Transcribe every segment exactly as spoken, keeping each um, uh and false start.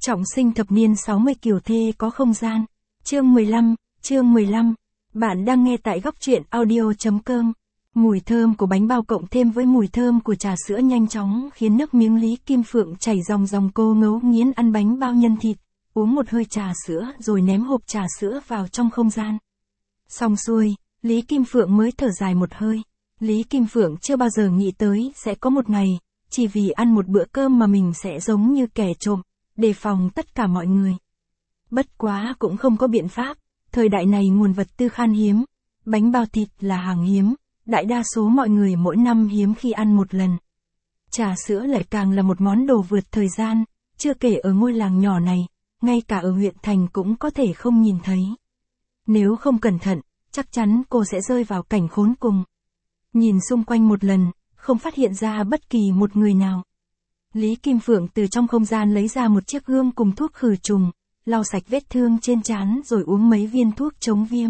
Trọng sinh thập niên sáu mươi kiều thê có không gian. Chương mười lăm, chương mười lăm. Bạn đang nghe tại góc truyện audio.com. Mùi thơm của bánh bao cộng thêm với mùi thơm của trà sữa nhanh chóng khiến nước miếng Lý Kim Phượng chảy ròng ròng. Cô ngấu nghiến ăn bánh bao nhân thịt, uống một hơi trà sữa rồi ném hộp trà sữa vào trong không gian. Xong xuôi, Lý Kim Phượng mới thở dài một hơi. Lý Kim Phượng chưa bao giờ nghĩ tới sẽ có một ngày, chỉ vì ăn một bữa cơm mà mình sẽ giống như kẻ trộm, đề phòng tất cả mọi người. Bất quá cũng không có biện pháp, thời đại này nguồn vật tư khan hiếm, bánh bao thịt là hàng hiếm, đại đa số mọi người mỗi năm hiếm khi ăn một lần. Trà sữa lại càng là một món đồ vượt thời gian, chưa kể ở ngôi làng nhỏ này, ngay cả ở huyện thành cũng có thể không nhìn thấy. Nếu không cẩn thận, chắc chắn cô sẽ rơi vào cảnh khốn cùng. Nhìn xung quanh một lần, không phát hiện ra bất kỳ một người nào. Lý Kim Phượng từ trong không gian lấy ra một chiếc gương cùng thuốc khử trùng, lau sạch vết thương trên trán rồi uống mấy viên thuốc chống viêm.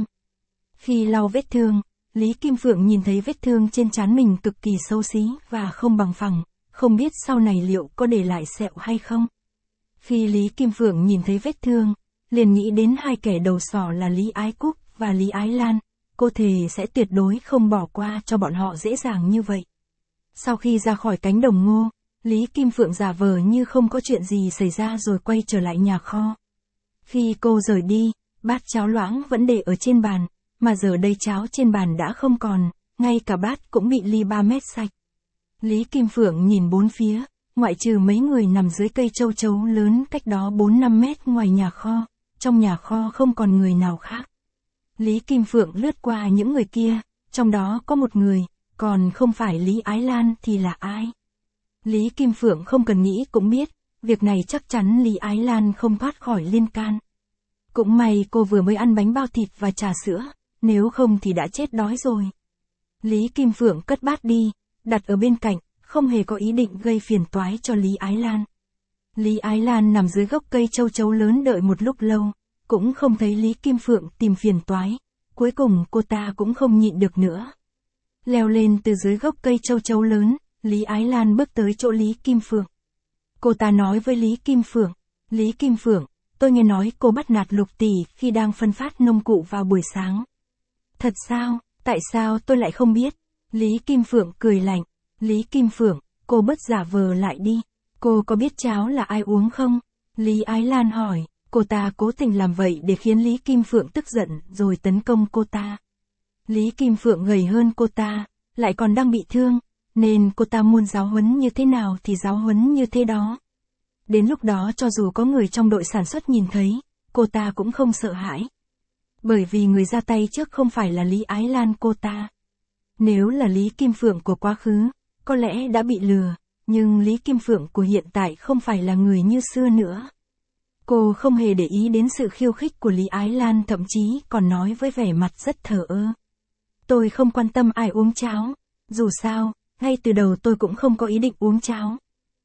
Khi lau vết thương, Lý Kim Phượng nhìn thấy vết thương trên trán mình cực kỳ xấu xí và không bằng phẳng, không biết sau này liệu có để lại sẹo hay không. Khi Lý Kim Phượng nhìn thấy vết thương, liền nghĩ đến hai kẻ đầu sỏ là Lý Ái Cúc và Lý Ái Lan, cô thề sẽ tuyệt đối không bỏ qua cho bọn họ dễ dàng như vậy. Sau khi ra khỏi cánh đồng ngô, Lý Kim Phượng giả vờ như không có chuyện gì xảy ra rồi quay trở lại nhà kho. Khi cô rời đi, bát cháo loãng vẫn để ở trên bàn, mà giờ đây cháo trên bàn đã không còn, ngay cả bát cũng bị ly ba mét sạch. Lý Kim Phượng nhìn bốn phía, ngoại trừ mấy người nằm dưới cây châu chấu lớn cách đó bốn năm mét ngoài nhà kho, trong nhà kho không còn người nào khác. Lý Kim Phượng lướt qua những người kia, trong đó có một người, còn không phải Lý Ái Lan thì là ai? Lý Kim Phượng không cần nghĩ cũng biết, việc này chắc chắn Lý Ái Lan không thoát khỏi liên can. Cũng may cô vừa mới ăn bánh bao thịt và trà sữa, nếu không thì đã chết đói rồi. Lý Kim Phượng cất bát đi, đặt ở bên cạnh, không hề có ý định gây phiền toái cho Lý Ái Lan. Lý Ái Lan nằm dưới gốc cây châu chấu lớn đợi một lúc lâu, cũng không thấy Lý Kim Phượng tìm phiền toái, cuối cùng cô ta cũng không nhịn được nữa. Leo lên từ dưới gốc cây châu chấu lớn, Lý Ái Lan bước tới chỗ Lý Kim Phượng. Cô ta nói với Lý Kim Phượng, Lý Kim Phượng, tôi nghe nói cô bắt nạt Lục tỷ khi đang phân phát nông cụ vào buổi sáng. Thật sao, tại sao tôi lại không biết? Lý Kim Phượng cười lạnh, Lý Kim Phượng, cô bớt giả vờ lại đi, cô có biết cháo là ai uống không? Lý Ái Lan hỏi, cô ta cố tình làm vậy để khiến Lý Kim Phượng tức giận rồi tấn công cô ta. Lý Kim Phượng gầy hơn cô ta, lại còn đang bị thương, nên cô ta muốn giáo huấn như thế nào thì giáo huấn như thế đó. Đến lúc đó cho dù có người trong đội sản xuất nhìn thấy, cô ta cũng không sợ hãi. Bởi vì người ra tay trước không phải là Lý Ái Lan cô ta. Nếu là Lý Kim Phượng của quá khứ, có lẽ đã bị lừa, nhưng Lý Kim Phượng của hiện tại không phải là người như xưa nữa. Cô không hề để ý đến sự khiêu khích của Lý Ái Lan, thậm chí còn nói với vẻ mặt rất thờ ơ. Tôi không quan tâm ai uống cháo, dù sao, ngay từ đầu tôi cũng không có ý định uống cháo.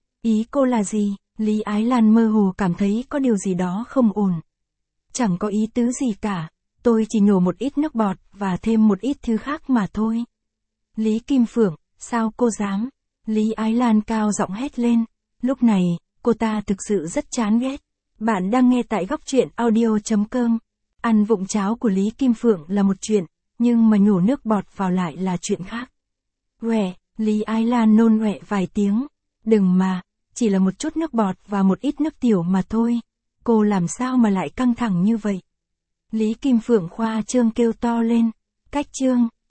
Ý cô là gì? Lý Ái Lan mơ hồ cảm thấy có điều gì đó không ổn. Chẳng có ý tứ gì cả, tôi chỉ nhổ một ít nước bọt và thêm một ít thứ khác mà thôi. Lý Kim Phượng, sao cô dám? Lý Ái Lan cao giọng hét lên. Lúc này, cô ta thực sự rất chán ghét. Bạn đang nghe tại góc truyện audio.com. Ăn vụng cháo của Lý Kim Phượng là một chuyện, nhưng mà nhổ nước bọt vào lại là chuyện khác. Quẹ, Lý Ái Lan nôn quẹ vài tiếng. Đừng mà, chỉ là một chút nước bọt và một ít nước tiểu mà thôi. Cô làm sao mà lại căng thẳng như vậy? Lý Kim Phượng khoa trương kêu to lên. Cách trương,